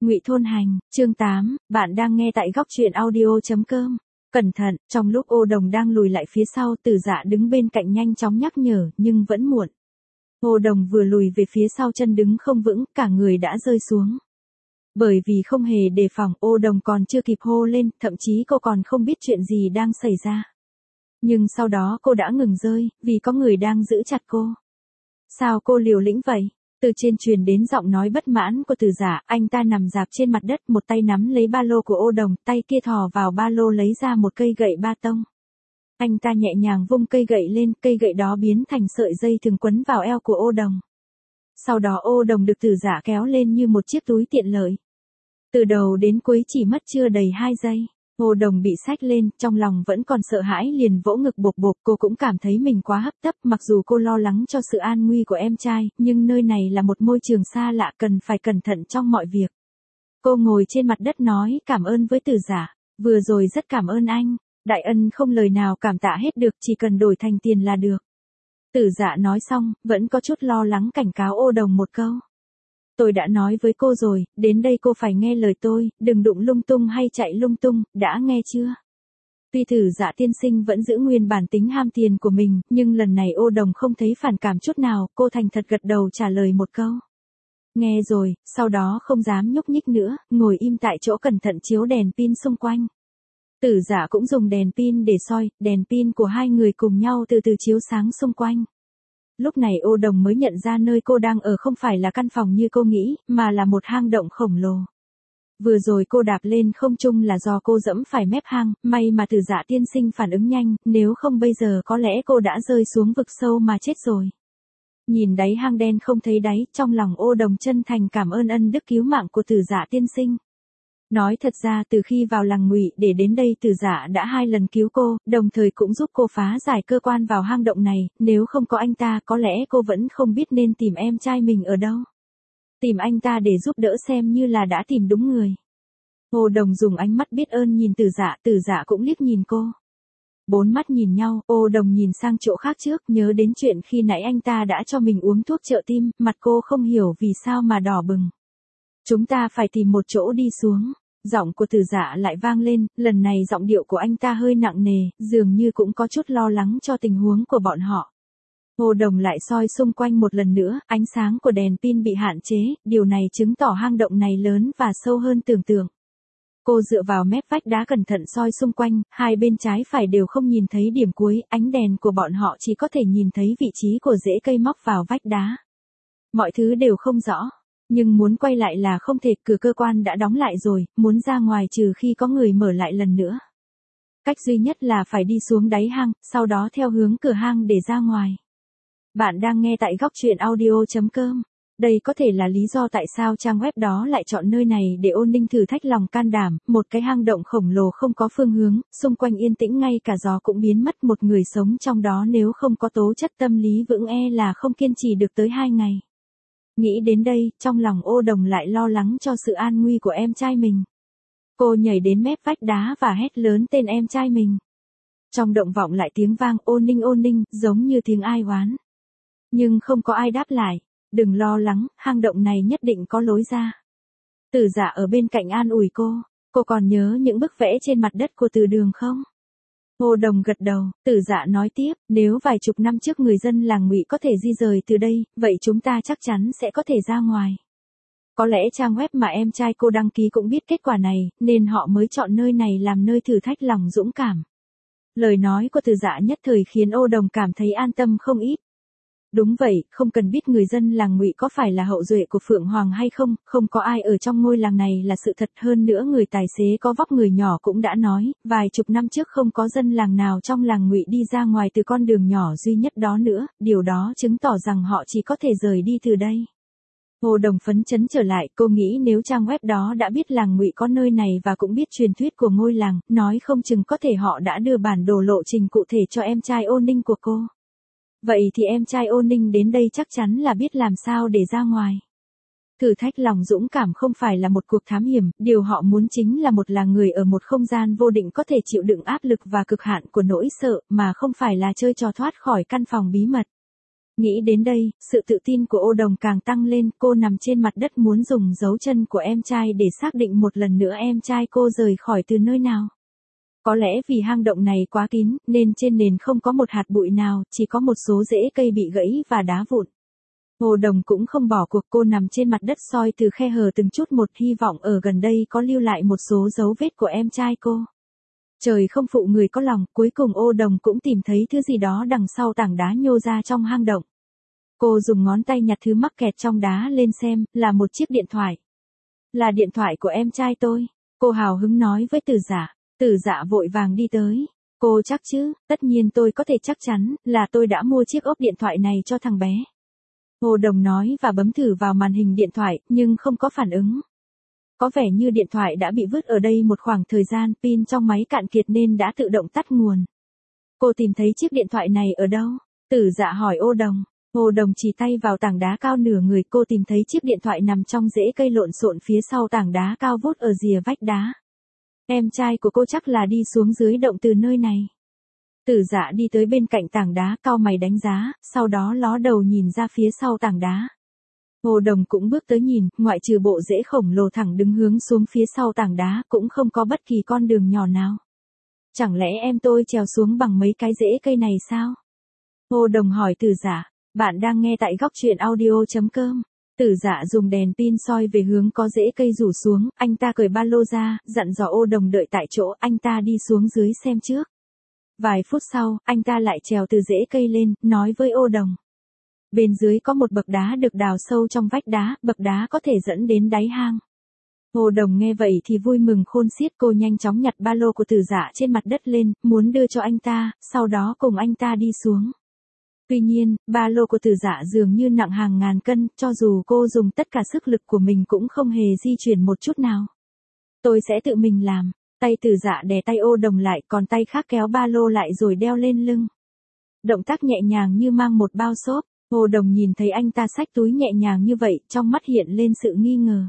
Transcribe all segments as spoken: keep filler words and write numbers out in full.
Ngụy Thôn Hành, chương tám, bạn đang nghe tại góc truyện audio chấm com. Cẩn thận, trong lúc Ô Đồng đang lùi lại phía sau, Từ Dạ đứng bên cạnh nhanh chóng nhắc nhở, nhưng vẫn muộn. Ô Đồng vừa lùi về phía sau chân đứng không vững, cả người đã rơi xuống. Bởi vì không hề đề phòng, Ô Đồng còn chưa kịp hô lên, thậm chí cô còn không biết chuyện gì đang xảy ra. Nhưng sau đó cô đã ngừng rơi, vì có người đang giữ chặt cô. Sao cô liều lĩnh vậy? Từ trên truyền đến giọng nói bất mãn của Từ Dạ, anh ta nằm rạp trên mặt đất, một tay nắm lấy ba lô của Ô Đồng, tay kia thò vào ba lô lấy ra một cây gậy ba tông. Anh ta nhẹ nhàng vung cây gậy lên, cây gậy đó biến thành sợi dây thường quấn vào eo của Ô Đồng. Sau đó Ô Đồng được Từ Dạ kéo lên như một chiếc túi tiện lợi. Từ đầu đến cuối chỉ mất chưa đầy hai giây. Ô Đồng bị xách lên, trong lòng vẫn còn sợ hãi liền vỗ ngực bộp bộp, cô cũng cảm thấy mình quá hấp tấp, mặc dù cô lo lắng cho sự an nguy của em trai, nhưng nơi này là một môi trường xa lạ, cần phải cẩn thận trong mọi việc. Cô ngồi trên mặt đất nói cảm ơn với Từ Dạ, vừa rồi rất cảm ơn anh, đại ân không lời nào cảm tạ hết được, chỉ cần đổi thành tiền là được. Từ Dạ nói xong, vẫn có chút lo lắng cảnh cáo Ô Đồng một câu. Tôi đã nói với cô rồi, đến đây cô phải nghe lời tôi, đừng đụng lung tung hay chạy lung tung, đã nghe chưa? Tuy Từ Dạ tiên sinh vẫn giữ nguyên bản tính ham tiền của mình, nhưng lần này Ô Đồng không thấy phản cảm chút nào, cô thành thật gật đầu trả lời một câu. Nghe rồi, sau đó không dám nhúc nhích nữa, ngồi im tại chỗ cẩn thận chiếu đèn pin xung quanh. Từ Dạ cũng dùng đèn pin để soi, đèn pin của hai người cùng nhau từ từ chiếu sáng xung quanh. Lúc này Ô Đồng mới nhận ra nơi cô đang ở không phải là căn phòng như cô nghĩ, mà là một hang động khổng lồ. Vừa rồi cô đạp lên không trung là do cô dẫm phải mép hang, may mà Từ Dạ tiên sinh phản ứng nhanh, nếu không bây giờ có lẽ cô đã rơi xuống vực sâu mà chết rồi. Nhìn đáy hang đen không thấy đáy, trong lòng Ô Đồng chân thành cảm ơn ân đức cứu mạng của Từ Dạ tiên sinh. Nói thật ra từ khi vào làng Ngụy để đến đây Từ Dạ đã hai lần cứu cô, đồng thời cũng giúp cô phá giải cơ quan vào hang động này, nếu không có anh ta có lẽ cô vẫn không biết nên tìm em trai mình ở đâu. Tìm anh ta để giúp đỡ xem như là đã tìm đúng người. Ô Đồng dùng ánh mắt biết ơn nhìn Từ Dạ, Từ Dạ cũng liếc nhìn cô. Bốn mắt nhìn nhau, Ô Đồng nhìn sang chỗ khác trước, nhớ đến chuyện khi nãy anh ta đã cho mình uống thuốc trợ tim, mặt cô không hiểu vì sao mà đỏ bừng. Chúng ta phải tìm một chỗ đi xuống. Giọng của Từ Dạ lại vang lên, lần này giọng điệu của anh ta hơi nặng nề, dường như cũng có chút lo lắng cho tình huống của bọn họ. Ô Đồng lại soi xung quanh một lần nữa, ánh sáng của đèn pin bị hạn chế, điều này chứng tỏ hang động này lớn và sâu hơn tưởng tượng. Cô dựa vào mép vách đá cẩn thận soi xung quanh, hai bên trái phải đều không nhìn thấy điểm cuối, ánh đèn của bọn họ chỉ có thể nhìn thấy vị trí của rễ cây móc vào vách đá. Mọi thứ đều không rõ. Nhưng muốn quay lại là không thể, cửa cơ quan đã đóng lại rồi, muốn ra ngoài trừ khi có người mở lại lần nữa. Cách duy nhất là phải đi xuống đáy hang, sau đó theo hướng cửa hang để ra ngoài. Bạn đang nghe tại góc truyện audio chấm com. Đây có thể là lý do tại sao trang web đó lại chọn nơi này để Ôn Ninh thử thách lòng can đảm, một cái hang động khổng lồ không có phương hướng, xung quanh yên tĩnh ngay cả gió cũng biến mất, một người sống trong đó nếu không có tố chất tâm lý vững e là không kiên trì được tới hai ngày. Nghĩ đến đây, trong lòng Ô Đồng lại lo lắng cho sự an nguy của em trai mình. Cô nhảy đến mép vách đá và hét lớn tên em trai mình. Trong động vọng lại tiếng vang Ôn Ninh Ôn Ninh, giống như tiếng ai oán. Nhưng không có ai đáp lại. Đừng lo lắng, hang động này nhất định có lối ra. Từ Dạ ở bên cạnh an ủi cô. Cô còn nhớ những bức vẽ trên mặt đất của Từ Đường không? Ô Đồng gật đầu, Từ Dạ nói tiếp, nếu vài chục năm trước người dân làng Ngụy có thể di rời từ đây, vậy chúng ta chắc chắn sẽ có thể ra ngoài. Có lẽ trang web mà em trai cô đăng ký cũng biết kết quả này, nên họ mới chọn nơi này làm nơi thử thách lòng dũng cảm. Lời nói của Từ Dạ nhất thời khiến Ô Đồng cảm thấy an tâm không ít. Đúng vậy, không cần biết người dân làng Ngụy có phải là hậu duệ của Phượng Hoàng hay không, không có ai ở trong ngôi làng này là sự thật, hơn nữa người tài xế có vóc người nhỏ cũng đã nói, vài chục năm trước không có dân làng nào trong làng Ngụy đi ra ngoài từ con đường nhỏ duy nhất đó nữa, điều đó chứng tỏ rằng họ chỉ có thể rời đi từ đây. Ô Đồng phấn chấn trở lại, cô nghĩ nếu trang web đó đã biết làng Ngụy có nơi này và cũng biết truyền thuyết của ngôi làng, nói không chừng có thể họ đã đưa bản đồ lộ trình cụ thể cho em trai Ô Ninh của cô. Vậy thì em trai Ô Ninh đến đây chắc chắn là biết làm sao để ra ngoài. Thử thách lòng dũng cảm không phải là một cuộc thám hiểm, điều họ muốn chính là một là người ở một không gian vô định có thể chịu đựng áp lực và cực hạn của nỗi sợ, mà không phải là chơi trò thoát khỏi căn phòng bí mật. Nghĩ đến đây, sự tự tin của Ô Đồng càng tăng lên, cô nằm trên mặt đất muốn dùng dấu chân của em trai để xác định một lần nữa em trai cô rời khỏi từ nơi nào. Có lẽ vì hang động này quá kín, nên trên nền không có một hạt bụi nào, chỉ có một số rễ cây bị gãy và đá vụn. Ô Đồng cũng không bỏ cuộc, cô nằm trên mặt đất soi từ khe hở từng chút một, hy vọng ở gần đây có lưu lại một số dấu vết của em trai cô. Trời không phụ người có lòng, cuối cùng Ô Đồng cũng tìm thấy thứ gì đó đằng sau tảng đá nhô ra trong hang động. Cô dùng ngón tay nhặt thứ mắc kẹt trong đá lên xem, là một chiếc điện thoại. Là điện thoại của em trai tôi, cô hào hứng nói với Tử Dạ. Tử Dạ vội vàng đi tới. Cô chắc chứ? Tất nhiên tôi có thể chắc chắn, là tôi đã mua chiếc ốp điện thoại này cho thằng bé. Ô Đồng nói và bấm thử vào màn hình điện thoại, nhưng không có phản ứng. Có vẻ như điện thoại đã bị vứt ở đây một khoảng thời gian, pin trong máy cạn kiệt nên đã tự động tắt nguồn. Cô tìm thấy chiếc điện thoại này ở đâu? Tử Dạ hỏi Ô Đồng. Ô Đồng chỉ tay vào tảng đá cao nửa người, cô tìm thấy chiếc điện thoại nằm trong rễ cây lộn xộn phía sau tảng đá cao vút ở rìa vách đá. Em trai của cô chắc là đi xuống dưới động từ nơi này. Tử Dạ đi tới bên cạnh tảng đá, cau mày đánh giá, sau đó ló đầu nhìn ra phía sau tảng đá. Ô Đồng cũng bước tới nhìn, ngoại trừ bộ rễ khổng lồ thẳng đứng hướng xuống phía sau tảng đá, cũng không có bất kỳ con đường nhỏ nào. Chẳng lẽ em tôi trèo xuống bằng mấy cái rễ cây này sao? Ô Đồng hỏi Tử Dạ. Bạn đang nghe tại góc truyện audio chấm com. Tử Dạ dùng đèn pin soi về hướng có rễ cây rủ xuống, anh ta cởi ba lô ra, dặn dò Ô Đồng đợi tại chỗ, anh ta đi xuống dưới xem trước. Vài phút sau, anh ta lại trèo từ rễ cây lên, nói với Ô Đồng. Bên dưới có một bậc đá được đào sâu trong vách đá, bậc đá có thể dẫn đến đáy hang. Ô Đồng nghe vậy thì vui mừng khôn xiết, cô nhanh chóng nhặt ba lô của Tử Dạ trên mặt đất lên, muốn đưa cho anh ta, sau đó cùng anh ta đi xuống. Tuy nhiên, ba lô của Tử Dạ dường như nặng hàng ngàn cân, cho dù cô dùng tất cả sức lực của mình cũng không hề di chuyển một chút nào. Tôi sẽ tự mình làm. Tay Tử Dạ đè tay Ô Đồng lại, còn tay khác kéo ba lô lại rồi đeo lên lưng. Động tác nhẹ nhàng như mang một bao xốp. Ô Đồng nhìn thấy anh ta xách túi nhẹ nhàng như vậy, trong mắt hiện lên sự nghi ngờ.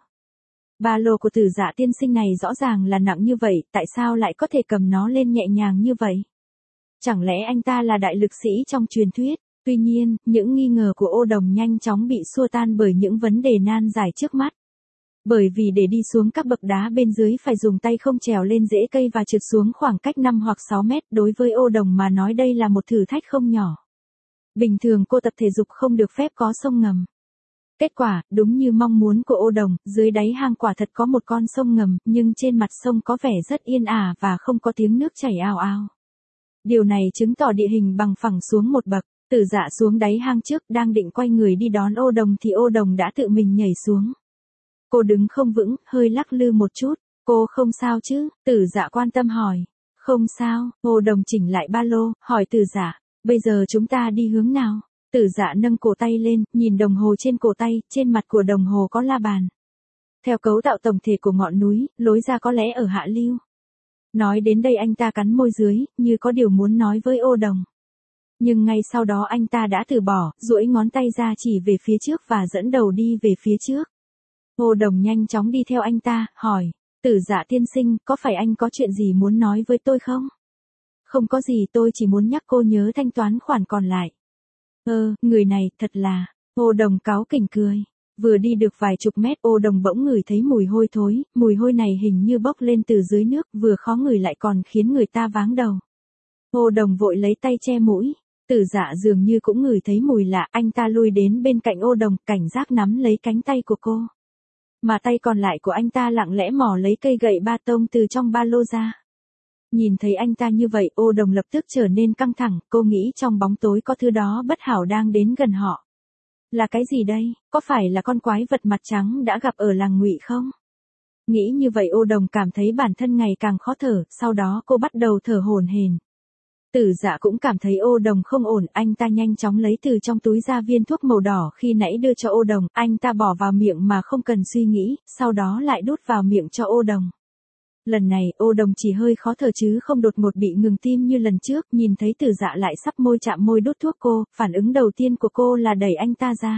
Ba lô của Tử Dạ tiên sinh này rõ ràng là nặng như vậy, tại sao lại có thể cầm nó lên nhẹ nhàng như vậy? Chẳng lẽ anh ta là đại lực sĩ trong truyền thuyết? Tuy nhiên, những nghi ngờ của Ô Đồng nhanh chóng bị xua tan bởi những vấn đề nan giải trước mắt. Bởi vì để đi xuống các bậc đá bên dưới phải dùng tay không trèo lên rễ cây và trượt xuống khoảng cách năm hoặc sáu mét, đối với Ô Đồng mà nói đây là một thử thách không nhỏ. Bình thường cô tập thể dục không được phép có sông ngầm. Kết quả, đúng như mong muốn của Ô Đồng, dưới đáy hang quả thật có một con sông ngầm, nhưng trên mặt sông có vẻ rất yên ả và không có tiếng nước chảy ào ào. Điều này chứng tỏ địa hình bằng phẳng xuống một bậc. Tử Dạ xuống đáy hang trước, đang định quay người đi đón Ô Đồng thì Ô Đồng đã tự mình nhảy xuống. Cô đứng không vững, hơi lắc lư một chút. Cô không sao chứ? Tử Dạ quan tâm hỏi. Không sao. Ô Đồng chỉnh lại ba lô, hỏi Tử Dạ. Bây giờ chúng ta đi hướng nào? Tử Dạ nâng cổ tay lên, nhìn đồng hồ trên cổ tay, trên mặt của đồng hồ có la bàn. Theo cấu tạo tổng thể của ngọn núi, lối ra có lẽ ở hạ lưu. Nói đến đây anh ta cắn môi dưới, như có điều muốn nói với Ô Đồng. Nhưng ngay sau đó anh ta đã từ bỏ, duỗi ngón tay ra chỉ về phía trước và dẫn đầu đi về phía trước. Ô Đồng nhanh chóng đi theo anh ta, hỏi. Tử Dạ tiên sinh, có phải anh có chuyện gì muốn nói với tôi không? Không có gì, tôi chỉ muốn nhắc cô nhớ thanh toán khoản còn lại. Ơ, người này, thật là. Ô Đồng cáu kỉnh cười. Vừa đi được vài chục mét, Ô Đồng bỗng ngửi thấy mùi hôi thối, mùi hôi này hình như bốc lên từ dưới nước, vừa khó ngửi lại còn khiến người ta váng đầu. Ô Đồng vội lấy tay che mũi. Tử Dạ dường như cũng ngửi thấy mùi lạ, anh ta lui đến bên cạnh Ô Đồng, cảnh giác nắm lấy cánh tay của cô. Mà tay còn lại của anh ta lặng lẽ mò lấy cây gậy ba tông từ trong ba lô ra. Nhìn thấy anh ta như vậy, Ô Đồng lập tức trở nên căng thẳng, cô nghĩ trong bóng tối có thứ đó bất hảo đang đến gần họ. Là cái gì đây? Có phải là con quái vật mặt trắng đã gặp ở làng Ngụy không? Nghĩ như vậy Ô Đồng cảm thấy bản thân ngày càng khó thở, sau đó cô bắt đầu thở hổn hển. Tử Dạ cũng cảm thấy Ô Đồng không ổn, anh ta nhanh chóng lấy từ trong túi ra viên thuốc màu đỏ khi nãy đưa cho Ô Đồng, anh ta bỏ vào miệng mà không cần suy nghĩ, sau đó lại đút vào miệng cho Ô Đồng. Lần này, Ô Đồng chỉ hơi khó thở chứ không đột ngột bị ngừng tim như lần trước, nhìn thấy Tử Dạ lại sắp môi chạm môi đút thuốc cô, phản ứng đầu tiên của cô là đẩy anh ta ra.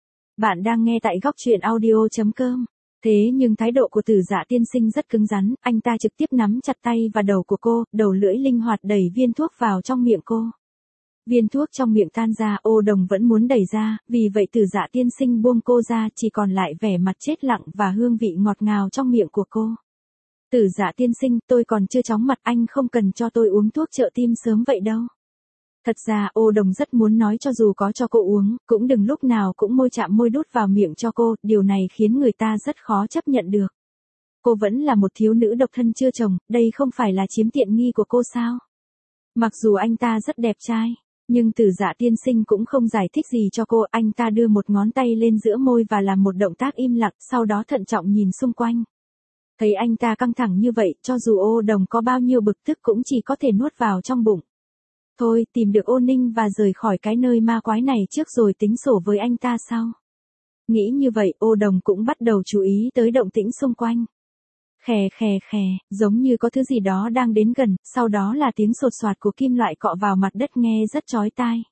Bạn đang nghe tại góc truyện audio chấm com. Thế nhưng thái độ của Tử Dạ tiên sinh rất cứng rắn, anh ta trực tiếp nắm chặt tay và đầu của cô, đầu lưỡi linh hoạt đẩy viên thuốc vào trong miệng cô. Viên thuốc trong miệng tan ra, Ô Đồng vẫn muốn đẩy ra, vì vậy Từ Dạ tiên sinh buông cô ra, chỉ còn lại vẻ mặt chết lặng và hương vị ngọt ngào trong miệng của cô. Từ Dạ tiên sinh, tôi còn chưa chóng mặt, anh không cần cho tôi uống thuốc trợ tim sớm vậy đâu. Thật ra Ô Đồng rất muốn nói cho dù có cho cô uống, cũng đừng lúc nào cũng môi chạm môi đút vào miệng cho cô, điều này khiến người ta rất khó chấp nhận được. Cô vẫn là một thiếu nữ độc thân chưa chồng, đây không phải là chiếm tiện nghi của cô sao? Mặc dù anh ta rất đẹp trai, nhưng Từ Dạ tiên sinh cũng không giải thích gì cho cô, anh ta đưa một ngón tay lên giữa môi và làm một động tác im lặng, sau đó thận trọng nhìn xung quanh. Thấy anh ta căng thẳng như vậy, cho dù Ô Đồng có bao nhiêu bực tức cũng chỉ có thể nuốt vào trong bụng. Thôi, tìm được Ô Ninh và rời khỏi cái nơi ma quái này trước rồi tính sổ với anh ta sau. Nghĩ như vậy, Ô Đồng cũng bắt đầu chú ý tới động tĩnh xung quanh. Khè khè khè, giống như có thứ gì đó đang đến gần, sau đó là tiếng sột soạt của kim loại cọ vào mặt đất nghe rất chói tai.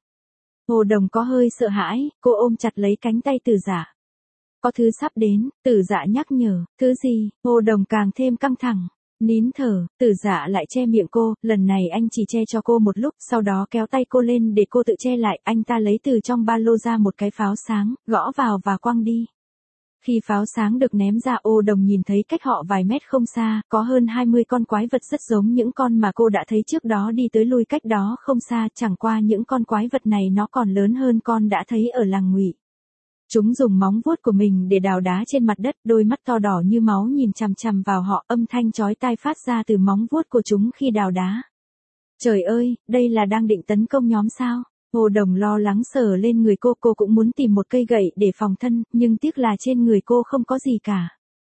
Ô Đồng có hơi sợ hãi, cô ôm chặt lấy cánh tay Từ Dạ. Có thứ sắp đến, Từ Dạ nhắc nhở, thứ gì? Ô Đồng càng thêm căng thẳng. Nín thở, Từ Dạ lại che miệng cô, lần này anh chỉ che cho cô một lúc, sau đó kéo tay cô lên để cô tự che lại, anh ta lấy từ trong ba lô ra một cái pháo sáng, gõ vào và quăng đi. Khi pháo sáng được ném ra, Ô Đồng nhìn thấy cách họ vài mét không xa, có hơn hai mươi con quái vật rất giống những con mà cô đã thấy trước đó đi tới lui cách đó không xa, chẳng qua những con quái vật này nó còn lớn hơn con đã thấy ở làng Ngụy. Chúng dùng móng vuốt của mình để đào đá trên mặt đất, đôi mắt to đỏ như máu nhìn chằm chằm vào họ, âm thanh chói tai phát ra từ móng vuốt của chúng khi đào đá. Trời ơi, đây là đang định tấn công nhóm sao? Ô Đồng lo lắng sờ lên người cô, cô cũng muốn tìm một cây gậy để phòng thân, nhưng tiếc là trên người cô không có gì cả.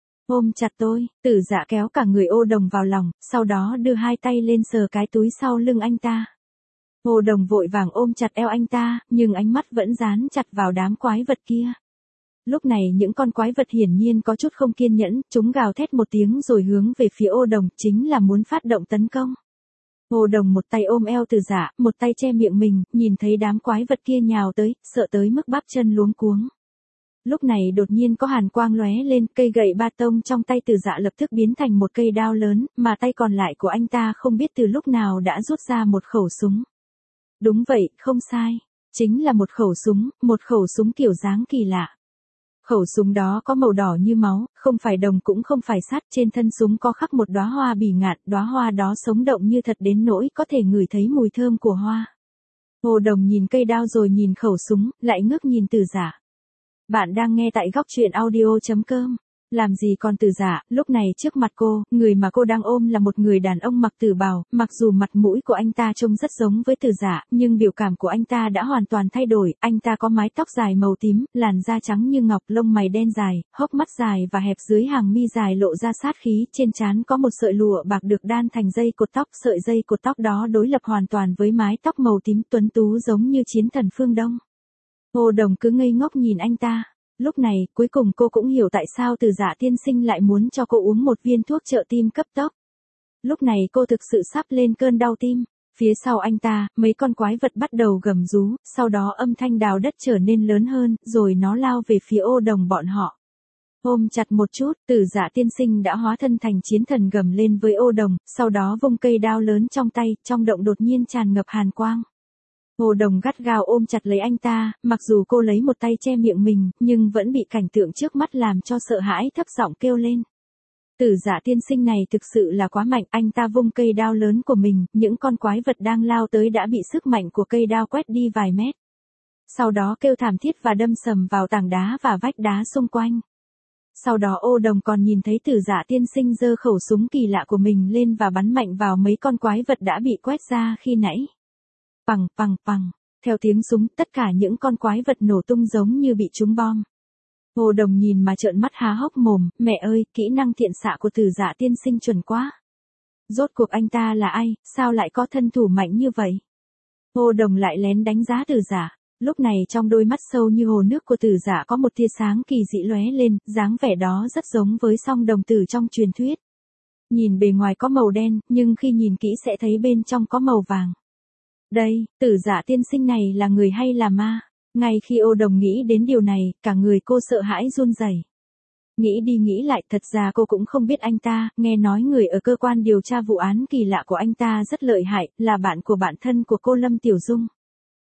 Ôm chặt tôi, Từ Dạ kéo cả người Ô Đồng vào lòng, sau đó đưa hai tay lên sờ cái túi sau lưng anh ta. Ô Đồng vội vàng ôm chặt eo anh ta, nhưng ánh mắt vẫn dán chặt vào đám quái vật kia. Lúc này những con quái vật hiển nhiên có chút không kiên nhẫn, chúng gào thét một tiếng rồi hướng về phía Ô Đồng, chính là muốn phát động tấn công. Ô Đồng một tay ôm eo Từ Dạ, một tay che miệng mình, nhìn thấy đám quái vật kia nhào tới, sợ tới mức bắp chân luống cuống. Lúc này đột nhiên có hàn quang lóe lên, cây gậy ba tông trong tay Từ Dạ lập tức biến thành một cây đao lớn, mà tay còn lại của anh ta không biết từ lúc nào đã rút ra một khẩu súng. Đúng vậy, không sai. Chính là một khẩu súng, một khẩu súng kiểu dáng kỳ lạ. Khẩu súng đó có màu đỏ như máu, không phải đồng cũng không phải sắt, trên thân súng có khắc một đóa hoa bỉ ngạn, đóa hoa đó sống động như thật đến nỗi có thể ngửi thấy mùi thơm của hoa. Ô Đồng nhìn cây đao rồi nhìn khẩu súng, lại ngước nhìn Từ Dạ. Bạn đang nghe tại góc truyện audio chấm com. Làm gì còn Từ Dạ, lúc này trước mặt cô, người mà cô đang ôm là một người đàn ông mặc tử bào, mặc dù mặt mũi của anh ta trông rất giống với Từ Dạ, nhưng biểu cảm của anh ta đã hoàn toàn thay đổi, anh ta có mái tóc dài màu tím, làn da trắng như ngọc, lông mày đen dài, hốc mắt dài và hẹp dưới hàng mi dài lộ ra sát khí, trên trán có một sợi lụa bạc được đan thành dây cột tóc, sợi dây cột tóc đó đối lập hoàn toàn với mái tóc màu tím tuấn tú giống như chiến thần phương Đông. Ô Đồng cứ ngây ngốc nhìn anh ta. Lúc này, cuối cùng cô cũng hiểu tại sao Từ Dạ tiên sinh lại muốn cho cô uống một viên thuốc trợ tim cấp tốc. Lúc này cô thực sự sắp lên cơn đau tim. Phía sau anh ta, mấy con quái vật bắt đầu gầm rú, sau đó âm thanh đào đất trở nên lớn hơn, rồi nó lao về phía Ô Đồng bọn họ. Ôm chặt một chút, Từ Dạ tiên sinh đã hóa thân thành chiến thần gầm lên với Ô Đồng, sau đó vung cây đao lớn trong tay, trong động đột nhiên tràn ngập hàn quang. Ô Đồng gắt gao ôm chặt lấy anh ta, mặc dù cô lấy một tay che miệng mình, nhưng vẫn bị cảnh tượng trước mắt làm cho sợ hãi, thấp giọng kêu lên. Từ Dạ tiên sinh này thực sự là quá mạnh, anh ta vung cây đao lớn của mình, những con quái vật đang lao tới đã bị sức mạnh của cây đao quét đi vài mét. Sau đó kêu thảm thiết và đâm sầm vào tảng đá và vách đá xung quanh. Sau đó Ô Đồng còn nhìn thấy Từ Dạ tiên sinh giơ khẩu súng kỳ lạ của mình lên và bắn mạnh vào mấy con quái vật đã bị quét ra khi nãy. Pằng pằng pằng, theo tiếng súng, tất cả những con quái vật nổ tung giống như bị trúng bom. Ô Đồng nhìn mà trợn mắt há hốc mồm, mẹ ơi, kỹ năng thiện xạ của Từ Dạ tiên sinh chuẩn quá. Rốt cuộc anh ta là ai, sao lại có thân thủ mạnh như vậy? Ô Đồng lại lén đánh giá Từ Dạ. Lúc này trong đôi mắt sâu như hồ nước của Từ Dạ có một tia sáng kỳ dị lóe lên, dáng vẻ đó rất giống với song đồng tử trong truyền thuyết. Nhìn bề ngoài có màu đen, nhưng khi nhìn kỹ sẽ thấy bên trong có màu vàng. Đây, Từ Dạ tiên sinh này là người hay là ma? Ngay khi Ô Đồng nghĩ đến điều này, cả người cô sợ hãi run rẩy. Nghĩ đi nghĩ lại, thật ra cô cũng không biết anh ta, nghe nói người ở cơ quan điều tra vụ án kỳ lạ của anh ta rất lợi hại, là bạn của bạn thân của cô Lâm Tiểu Dung.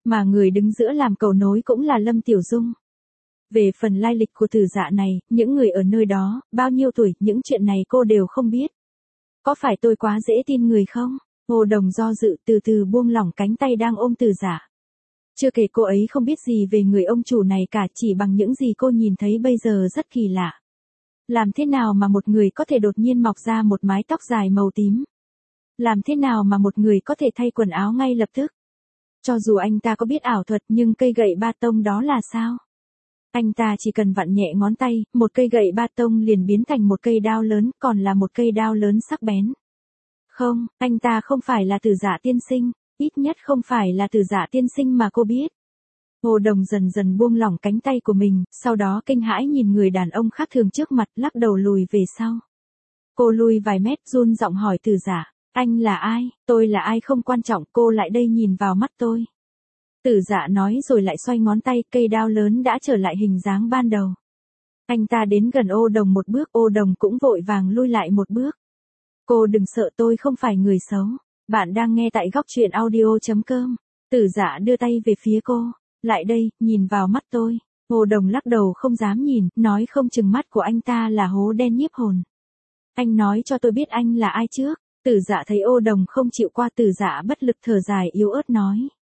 Mà người đứng giữa làm cầu nối cũng là Lâm Tiểu Dung. Về phần lai lịch của Tử Dạ này, những người ở nơi đó, bao nhiêu tuổi, những chuyện này cô đều không biết. Có phải tôi quá dễ tin người không? Hồ Đồng do dự từ từ buông lỏng cánh tay đang ôm Tử Dạ. Chưa kể cô ấy không biết gì về người ông chủ này cả, chỉ bằng những gì cô nhìn thấy bây giờ rất kỳ lạ. Làm thế nào mà một người có thể đột nhiên mọc ra một mái tóc dài màu tím? Làm thế nào mà một người có thể thay quần áo ngay lập tức? Cho dù anh ta có biết ảo thuật nhưng cây gậy ba tông đó là sao? Anh ta chỉ cần vặn nhẹ ngón tay, một cây gậy ba tông liền biến thành một cây đao lớn, còn là một cây đao lớn sắc bén. Không, anh ta không phải là Tử Dạ tiên sinh, ít nhất không phải là Tử Dạ tiên sinh mà cô biết. Hồ Đồng dần dần buông lỏng cánh tay của mình, sau đó kinh hãi nhìn người đàn ông khác thường trước mặt, lắc đầu lùi về sau. Cô lùi vài mét, run giọng hỏi Tử Dạ, anh là ai? Tôi là ai không quan trọng, cô lại đây nhìn vào mắt tôi. Tử Dạ nói rồi lại xoay ngón tay, cây đao lớn đã trở lại hình dáng ban đầu. Anh ta đến gần Ô Đồng một bước, Ô Đồng cũng vội vàng lui lại một bước. Cô đừng sợ, tôi không phải người xấu. Bạn đang nghe tại góc truyện audio chấm com. Tử Dạ đưa tay về phía cô. Lại đây, nhìn vào mắt tôi. Ô Đồng lắc đầu không dám nhìn, nói không chừng mắt của anh ta là hố đen nhiếp hồn. Anh nói cho tôi biết anh là ai trước. Tử Dạ thấy Ô Đồng không chịu qua, Tử Dạ bất lực thở dài yếu ớt nói.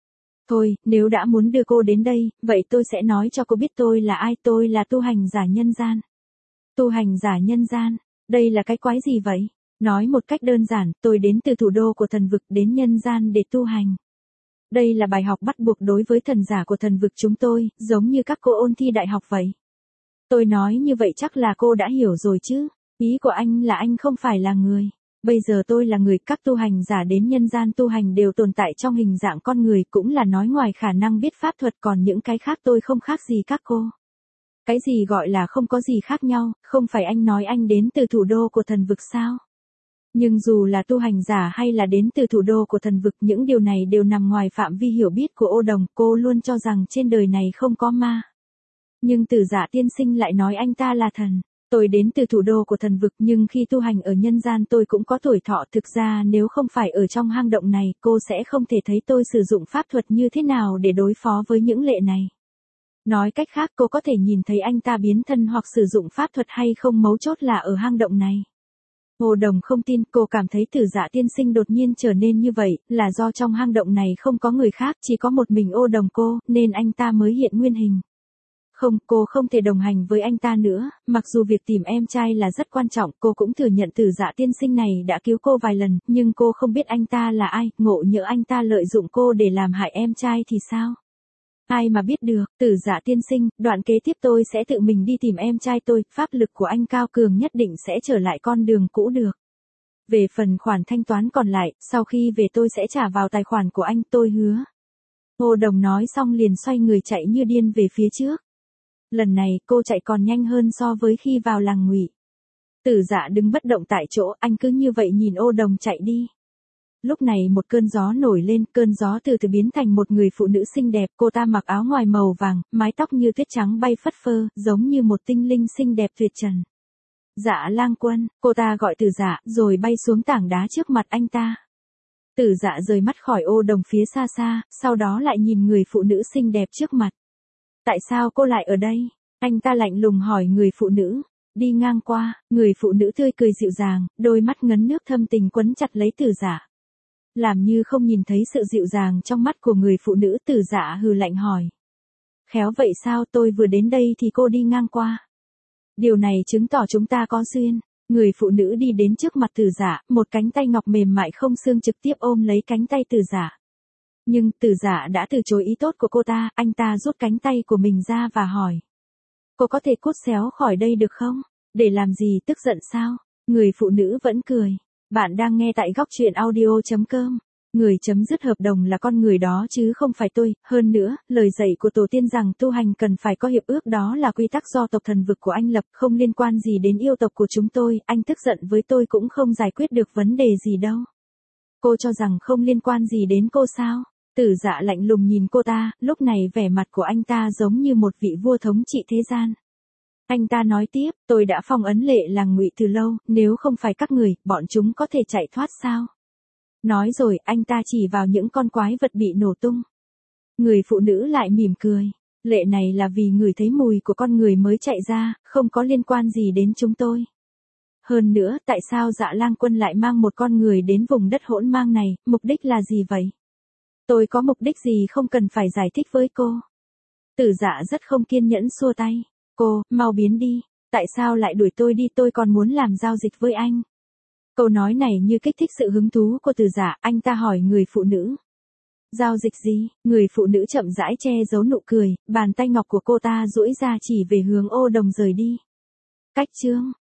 Thôi, nếu đã muốn đưa cô đến đây, vậy tôi sẽ nói cho cô biết tôi là ai, tôi là tu hành giả nhân gian. Tu hành giả nhân gian, đây là cái quái gì vậy? Nói một cách đơn giản, tôi đến từ thủ đô của thần vực đến nhân gian để tu hành. Đây là bài học bắt buộc đối với thần giả của thần vực chúng tôi, giống như các cô ôn thi đại học vậy. Tôi nói như vậy chắc là cô đã hiểu rồi chứ, ý của anh là anh không phải là người. Bây giờ tôi là người, các tu hành giả đến nhân gian tu hành đều tồn tại trong hình dạng con người, cũng là nói ngoài khả năng biết pháp thuật, còn những cái khác tôi không khác gì các cô. Cái gì gọi là không có gì khác nhau, không phải anh nói anh đến từ thủ đô của thần vực sao? Nhưng dù là tu hành giả hay là đến từ thủ đô của thần vực, những điều này đều nằm ngoài phạm vi hiểu biết của Ô Đồng, cô luôn cho rằng trên đời này không có ma. Nhưng Tử Dạ tiên sinh lại nói anh ta là thần. Tôi đến từ thủ đô của thần vực nhưng khi tu hành ở nhân gian tôi cũng có tuổi thọ, thực ra nếu không phải ở trong hang động này, cô sẽ không thể thấy tôi sử dụng pháp thuật như thế nào để đối phó với những lệ này. Nói cách khác, cô có thể nhìn thấy anh ta biến thân hoặc sử dụng pháp thuật hay không, mấu chốt là ở hang động này. Hồ Đồng không tin, cô cảm thấy Tử Dạ tiên sinh đột nhiên trở nên như vậy, là do trong hang động này không có người khác, chỉ có một mình Ô Đồng cô, nên anh ta mới hiện nguyên hình. Không, cô không thể đồng hành với anh ta nữa, mặc dù việc tìm em trai là rất quan trọng, cô cũng thừa nhận Tử Dạ tiên sinh này đã cứu cô vài lần, nhưng cô không biết anh ta là ai, ngộ nhỡ anh ta lợi dụng cô để làm hại em trai thì sao? Ai mà biết được, Tử Dạ tiên sinh, đoạn kế tiếp tôi sẽ tự mình đi tìm em trai tôi, pháp lực của anh cao cường nhất định sẽ trở lại con đường cũ được. Về phần khoản thanh toán còn lại, sau khi về tôi sẽ trả vào tài khoản của anh, tôi hứa. Hồ Đồng nói xong liền xoay người chạy như điên về phía trước. Lần này cô chạy còn nhanh hơn so với khi vào làng Ngụy. Tử Dạ đứng bất động tại chỗ, anh cứ như vậy nhìn Ô Đồng chạy đi. Lúc này một cơn gió nổi lên, cơn gió từ từ biến thành một người phụ nữ xinh đẹp, cô ta mặc áo ngoài màu vàng, mái tóc như tuyết trắng bay phất phơ, giống như một tinh linh xinh đẹp tuyệt trần. Dạ Lang Quân, cô ta gọi Tử Dạ, rồi bay xuống tảng đá trước mặt anh ta. Tử Dạ rời mắt khỏi Ô Đồng phía xa xa, sau đó lại nhìn người phụ nữ xinh đẹp trước mặt. Tại sao cô lại ở đây? Anh ta lạnh lùng hỏi người phụ nữ. Đi ngang qua, người phụ nữ tươi cười dịu dàng, đôi mắt ngấn nước thâm tình quấn chặt lấy Tử Dạ. Làm như không nhìn thấy sự dịu dàng trong mắt của người phụ nữ, Tử Dạ hừ lạnh hỏi. Khéo vậy sao, tôi vừa đến đây thì cô đi ngang qua. Điều này chứng tỏ chúng ta có duyên. Người phụ nữ đi đến trước mặt Tử Dạ, một cánh tay ngọc mềm mại không xương trực tiếp ôm lấy cánh tay Tử Dạ. Nhưng Tử Dạ đã từ chối ý tốt của cô ta, anh ta rút cánh tay của mình ra và hỏi. Cô có thể cút xéo khỏi đây được không? Để làm gì, tức giận sao? Người phụ nữ vẫn cười. Bạn đang nghe tại góc truyện audio chấm com. Người chấm dứt hợp đồng là con người đó chứ không phải tôi, hơn nữa, lời dạy của tổ tiên rằng tu hành cần phải có hiệp ước, đó là quy tắc do tộc thần vực của anh lập, không liên quan gì đến yêu tộc của chúng tôi, anh tức giận với tôi cũng không giải quyết được vấn đề gì đâu. Cô cho rằng không liên quan gì đến cô sao? Tử Dạ lạnh lùng nhìn cô ta, lúc này vẻ mặt của anh ta giống như một vị vua thống trị thế gian. Anh ta nói tiếp, tôi đã phong ấn lệ làng Ngụy từ lâu, nếu không phải các người, bọn chúng có thể chạy thoát sao? Nói rồi, anh ta chỉ vào những con quái vật bị nổ tung. Người phụ nữ lại mỉm cười. Lệ này là vì ngửi thấy mùi của con người mới chạy ra, không có liên quan gì đến chúng tôi. Hơn nữa, tại sao Dạ Lang Quân lại mang một con người đến vùng đất hỗn mang này, mục đích là gì vậy? Tôi có mục đích gì không cần phải giải thích với cô. Tử Dạ rất không kiên nhẫn xua tay. Cô, mau biến đi. Tại sao lại đuổi tôi đi, tôi còn muốn làm giao dịch với anh. Câu nói này như kích thích sự hứng thú của Tử Dạ, anh ta hỏi người phụ nữ. Giao dịch gì? Người phụ nữ chậm rãi che giấu nụ cười, bàn tay ngọc của cô ta duỗi ra chỉ về hướng Ô Đồng rời đi. Cách chương